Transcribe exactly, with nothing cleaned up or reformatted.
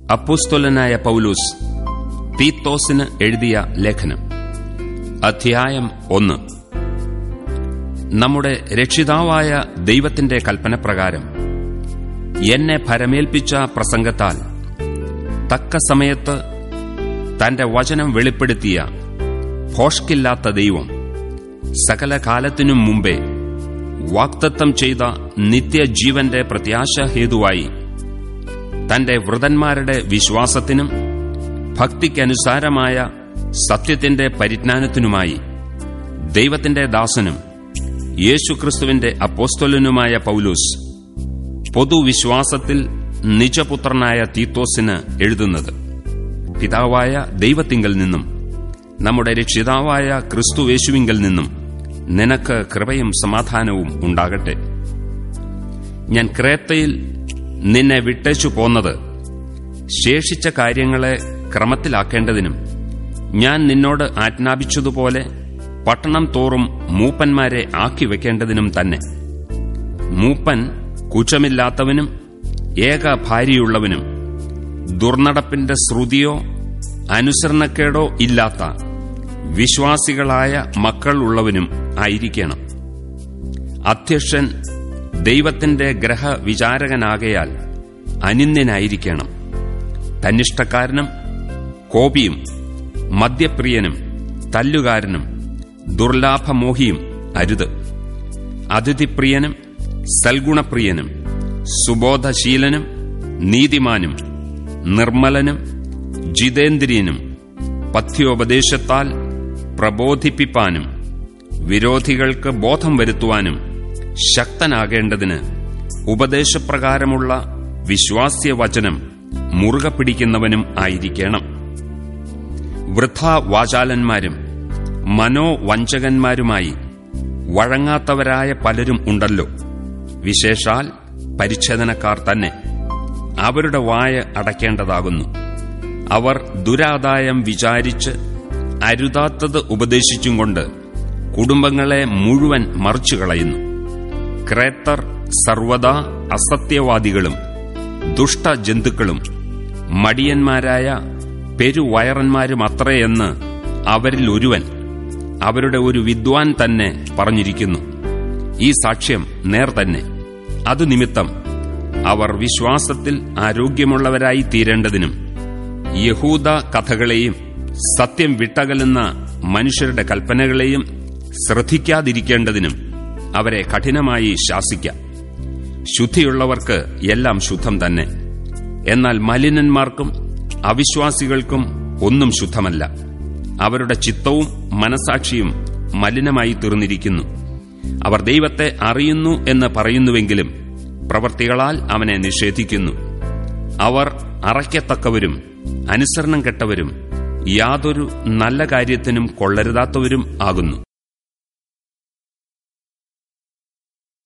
അപ്പോസ്തലനായ പൗലോസ് തീത്തോസിന് എഴുതിയ ലേഖനം, അധ്യായം ഒന്ന്. നമ്മുടെ രക്ഷിതാവായ ദൈവത്തിന്റെ കൽപ്പനപ്രകാരം എന്നെ ഭരമേൽപ്പിച്ച പ്രസംഗത്താൽ തക്ക സമയത്ത് തന്റെ വചനം വെളിപ്പെടുത്തിയ ഭോഷ്കില്ലാത്ത ദൈവം സകല കാലത്തിനും മുമ്പേ വാഗ്ദത്തം ചെയ്ത നിത്യജീവന്റെ പ്രത്യാശ ഹേതുവായി തന്റെ വൃതന്മാരുടെ വിശ്വാസത്തിനും ഭക്തിക്കനുസാരമായ സത്യത്തിന്റെ പരിജ്ഞാനത്തിനുമായി ദൈവത്തിന്റെ ദാസനും യേശുക്രിസ്തുവിന്റെ അപ്പോസ്തലനുമായ പൗലോസ് പൊതുവിശ്വാസത്തിൽ നിജപുത്രനായ തീത്തോസിന് എഴുതുന്നത്, പിതാവായ ദൈവത്തിങ്കൽ നിന്നും നമ്മുടെ രക്ഷിതാവായ ക്രിസ്തുയേശുവിങ്കൽ നിന്നും നിനക്ക് കൃപയും സമാധാനവും ഉണ്ടാകട്ടെ. ഞാൻ ക്രേത്തയിൽ നിന്നെ വിട്ടേച്ചു പോന്നത് ശേഷിച്ച കാര്യങ്ങളെ ക്രമത്തിലാക്കേണ്ടതിനും ഞാൻ നിന്നോട് ആജ്ഞാപിച്ചതുപോലെ പട്ടണം തോറും മൂപ്പന്മാരെ ആക്കിവെക്കേണ്ടതിനും തന്നെ. മൂപ്പൻ കുറ്റമില്ലാത്തവനും ഏക ഭാര്യയുള്ളവനും ദുർനടപ്പിന്റെ ശ്രുതിയോ അനുസരണക്കേടോ ഇല്ലാത്ത വിശ്വാസികളായ മക്കൾ ഉള്ളവനും ആയിരിക്കണം. അധ്യക്ഷൻ ദൈവത്തിന്റെ ഗ്രഹവിചാരകനാകയാൽ അനിന്ദ്യനായിരിക്കണം. തന്നിഷ്ടക്കാരനും കോപിയും മദ്യപ്രിയനും തല്ലുകാരനും ദുർലാഭമോഹിയും അരുത്. അതിഥിപ്രിയനും സൽഗുണപ്രിയനും സുബോധശീലനും നീതിമാനും നിർമ്മലനും ജിതേന്ദ്രിയനും പഥ്യോപദേശത്താൽ പ്രബോധിപ്പിപ്പാനും വിരോധികൾക്ക് ബോധം വരുത്തുവാനും ശക്തനാകേണ്ടതിന് ഉപദേശപ്രകാരമുള്ള വിശ്വാസ്യവചനം മുറുകെ പിടിക്കുന്നവനും ആയിരിക്കണം. വൃഥാവാചാലന്മാരും മനോവഞ്ചകന്മാരുമായി വഴങ്ങാത്തവരായ പലരും ഉണ്ടല്ലോ, വിശേഷാൽ പരിച്ഛേദനക്കാർ തന്നെ. അവരുടെ വായ അടയ്ക്കേണ്ടതാകുന്നു. അവർ ദുരാദായം വിചാരിച്ച് അരുതാത്തത് ഉപദേശിച്ചും കൊണ്ട് കുടുംബങ്ങളെ മുഴുവൻ മറിച്ചുകളയുന്നു. ക്രേത്തർ സർവദാ അസത്യവാദികളും ദുഷ്ടജന്തുക്കളും മടിയന്മാരായ പെരുവയറന്മാരുമത്രയെന്ന് അവരിൽ ഒരുവൻ, അവരുടെ ഒരു വിദ്വാൻ തന്നെ പറഞ്ഞിരിക്കുന്നു. ഈ സാക്ഷ്യം നേർ തന്നെ. അതു നിമിത്തം അവർ വിശ്വാസത്തിൽ ആരോഗ്യമുള്ളവരായി തീരേണ്ടതിനും യഹൂദ കഥകളെയും സത്യം വിട്ടകലുന്ന മനുഷ്യരുടെ കൽപ്പനകളെയും ശ്രദ്ധിക്കാതിരിക്കേണ്ടതിനും അവരെ കഠിനമായി ശാസിക്കാം. ശുദ്ധിയുള്ളവർക്ക് എല്ലാം ശുദ്ധം തന്നെ. എന്നാൽ മലിനന്മാർക്കും അവിശ്വാസികൾക്കും ഒന്നും ശുദ്ധമല്ല. അവരുടെ ചിത്തവും മനസാക്ഷിയും മലിനമായി തീർന്നിരിക്കുന്നു. അവർ ദൈവത്തെ അറിയുന്നു എന്ന് പറയുന്നുവെങ്കിലും പ്രവൃത്തികളാൽ അവനെ നിഷേധിക്കുന്നു. അവർ അറയ്ക്കത്തക്കവരും അനുസരണം കെട്ടവരും യാതൊരു നല്ല കാര്യത്തിനും കൊള്ളരുതാത്തവരും ആകുന്നു.